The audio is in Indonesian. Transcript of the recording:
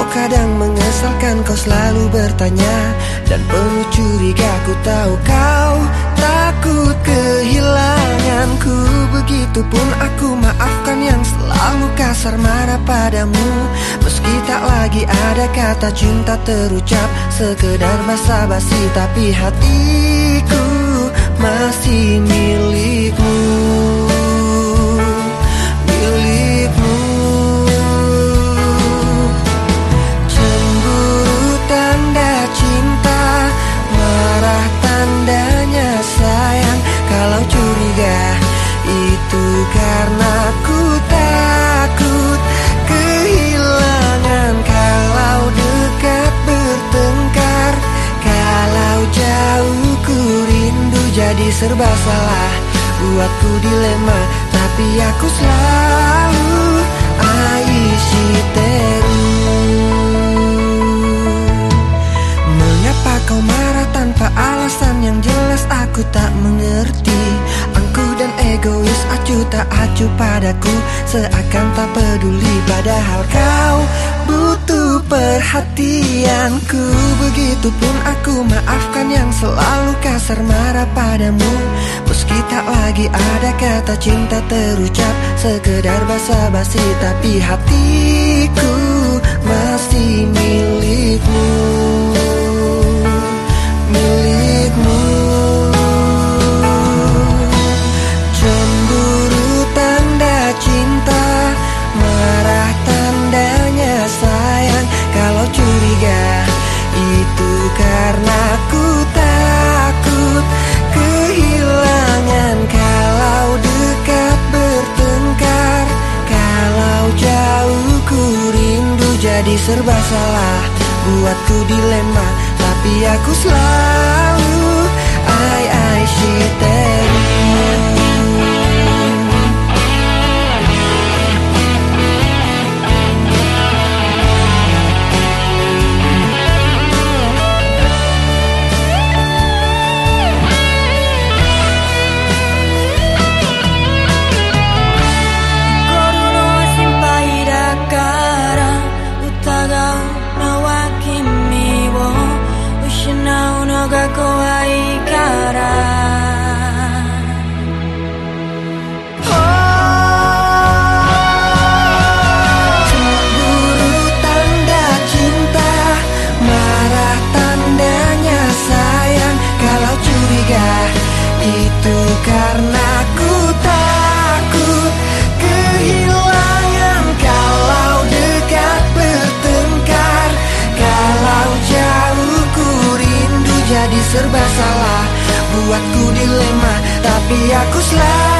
kadang mengesalkan, kau selalu bertanya dan penuh curiga. Ku tahu kau takut kehilanganku. Begitupun aku maafkan yang selalu kasar marah padamu. Meski tak lagi ada kata cinta terucap, sekedar basa-basi, tapi hatiku masih milikmu. Kalau curiga itu karena ku takut kehilangan. Kalau dekat bertengkar, kalau jauh ku rindu. Jadi serba salah, buatku dilema, tapi aku selalu Aishiteru. Mengapa kau marah tanpa alasan yang jelas aku tak mengerti. Angkuh dan egois, acuh tak acuh padaku, seakan tak peduli. Padahal kau butuh perhatianku. Begitupun aku maafkan yang selalu kasar marah padamu. Meski tak lagi ada kata cinta terucap, sekedar basa-basi, tapi hatiku masih milikmu. Milikmu. Cemburu tanda cinta, marah tandanya sayang. Kalau curiga itu karena ku takut kehilangan. Kalau dekat bertengkar, kalau jauh ku rindu. Jadi serba salah, buatku dilema, tapi aku selalu Aishiteru. Itu karena ku takut kehilangan. Kalau dekat bertengkar, kalau jauh ku rindu. Jadi serba salah, buatku dilema, tapi aku selalu